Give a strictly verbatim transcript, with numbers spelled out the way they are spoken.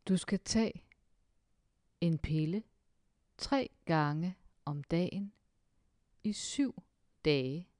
Du skal tage en pille tre gange om dagen i syv dage